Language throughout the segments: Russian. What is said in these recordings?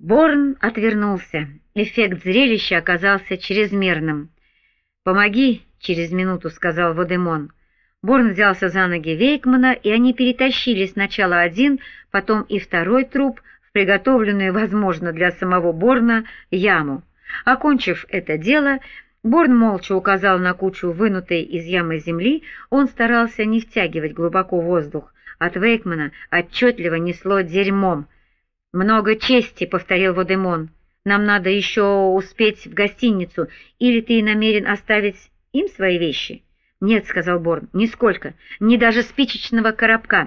Борн отвернулся. Эффект зрелища оказался чрезмерным. «Помоги через минуту», — сказал Водемон. Борн взялся за ноги Вейкмана, и они перетащили сначала один, потом и второй труп в приготовленную, возможно, для самого Борна, яму. Окончив это дело, Борн молча указал на кучу вынутой из ямы земли. Он старался не втягивать глубоко воздух. От Вейкмана отчетливо несло дерьмом. «Много чести», — повторил Водемон. «Нам надо еще успеть в гостиницу. Или ты намерен оставить им свои вещи?» «Нет», — сказал Борн, — «нисколько, ни даже спичечного коробка».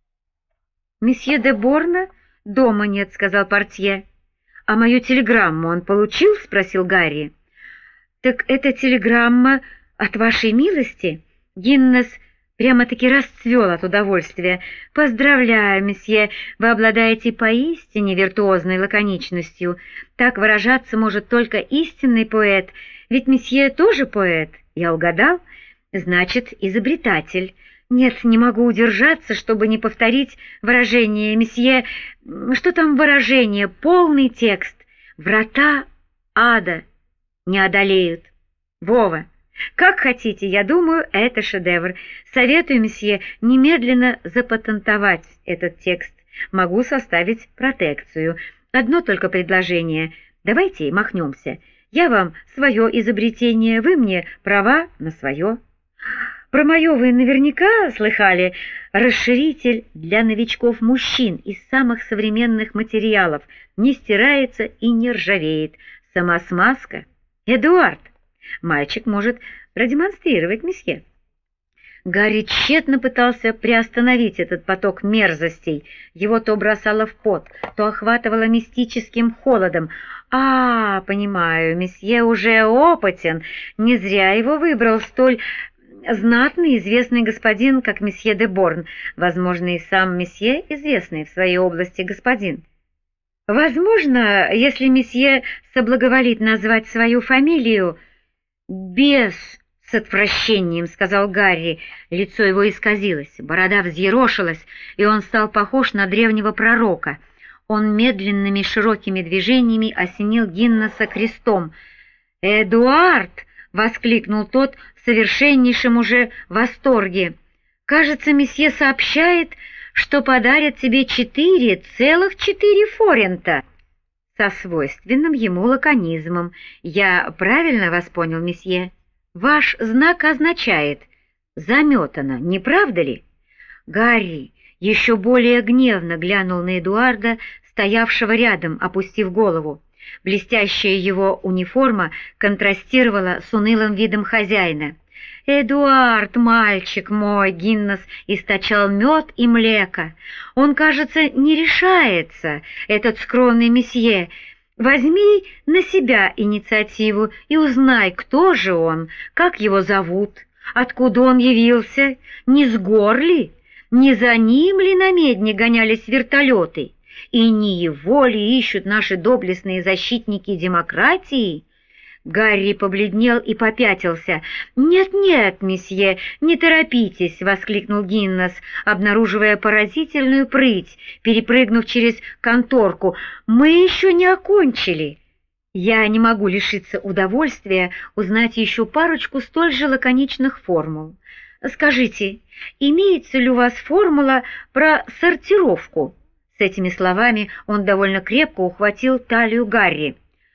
«Месье де Борна дома нет», — сказал портье. «А мою телеграмму он получил?» — спросил Гарри. «Так эта телеграмма от вашей милости?» Гиннес прямо-таки расцвел от удовольствия. «Поздравляю, месье, вы обладаете поистине виртуозной лаконичностью. Так выражаться может только истинный поэт, ведь месье тоже поэт. Я угадал? Значит, изобретатель. Нет, не могу удержаться, чтобы не повторить выражение месье... Что там выражение? Полный текст. Врата ада не одолеют. Вова, как хотите, я думаю, это шедевр. Советую, месье, немедленно запатентовать этот текст. Могу составить протекцию. Одно только предложение. Давайте махнемся. Я вам свое изобретение, вы мне права на свое. Про мое вы наверняка слыхали. Расширитель для новичков-мужчин из самых современных материалов. Не стирается и не ржавеет. Самосмазка. Эдуард, мальчик может продемонстрировать, месье». Гарри тщетно пытался приостановить этот поток мерзостей. Его то бросало в пот, то охватывало мистическим холодом. Понимаю, месье уже опытен. Не зря его выбрал столь знатный известный господин, как месье де Борн. Возможно, и сам месье известный в своей области господин. Возможно, если месье соблаговолит назвать свою фамилию... «Бес!» — с отвращением сказал Гарри. Лицо его исказилось, борода взъерошилась, и он стал похож на древнего пророка. Он медленными широкими движениями осенил Гиннеса крестом. «Эдуард!» — воскликнул тот в совершеннейшем уже восторге. «Кажется, месье сообщает, что подарит тебе 4,4 форинта». Со свойственным ему лаконизмом. «Я правильно вас понял, месье? Ваш знак означает «заметано», не правда ли?» Гарри еще более гневно глянул на Эдуарда, стоявшего рядом, опустив голову. Блестящая его униформа контрастировала с унылым видом хозяина. «Эдуард, мальчик мой!» — Гиннес источал мед и млеко. «Он, кажется, не решается, этот скромный месье. Возьми на себя инициативу и узнай, кто же он, как его зовут, откуда он явился, не с гор ли, не за ним ли на медне гонялись вертолеты, и не его ли ищут наши доблестные защитники демократии?» Гарри побледнел и попятился. «Нет-нет, месье, не торопитесь!» — воскликнул Гиннес, обнаруживая поразительную прыть, перепрыгнув через конторку. «Мы еще не окончили!» «Я не могу лишиться удовольствия узнать еще парочку столь же лаконичных формул. Скажите, имеется ли у вас формула про сортировку?» С этими словами он довольно крепко ухватил талию Гарри.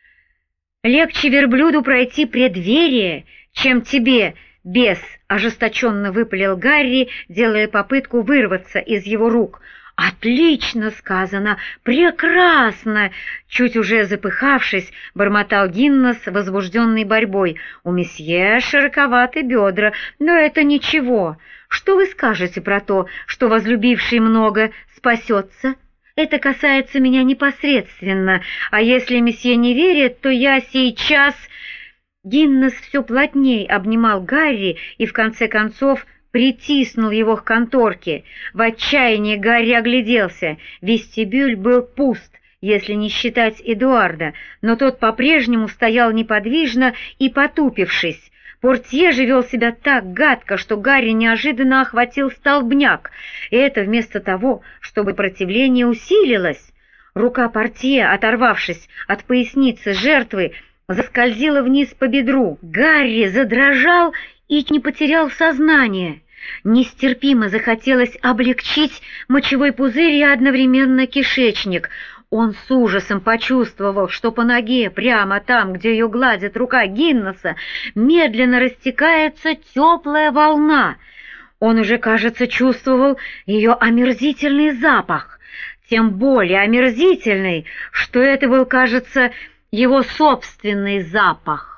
«Легче верблюду пройти преддверие, чем тебе, бес!» — ожесточенно выпалил Гарри, делая попытку вырваться из его рук. «Отлично сказано! Прекрасно!» Чуть уже запыхавшись, бормотал Гиннес, возбужденный борьбой. «У месье широковаты бедра, но это ничего. Что вы скажете про то, что возлюбивший много спасется?» «Это касается меня непосредственно, а если месье не верит, то я сейчас...» Гиннес все плотней обнимал Гарри и в конце концов притиснул его к конторке. В отчаянии Гарри огляделся. Вестибюль был пуст, если не считать Эдуарда, но тот по-прежнему стоял неподвижно и потупившись. Портье же вел себя так гадко, что Гарри неожиданно охватил столбняк, и это вместо того, чтобы противление усилилось. Рука портье, оторвавшись от поясницы жертвы, заскользила вниз по бедру. Гарри задрожал и не потерял сознание. Нестерпимо захотелось облегчить мочевой пузырь и одновременно кишечник. Он с ужасом почувствовал, что по ноге, прямо там, где ее гладит рука Гиннесса, медленно растекается теплая волна. Он уже, кажется, чувствовал ее омерзительный запах, тем более омерзительный, что это был, кажется, его собственный запах.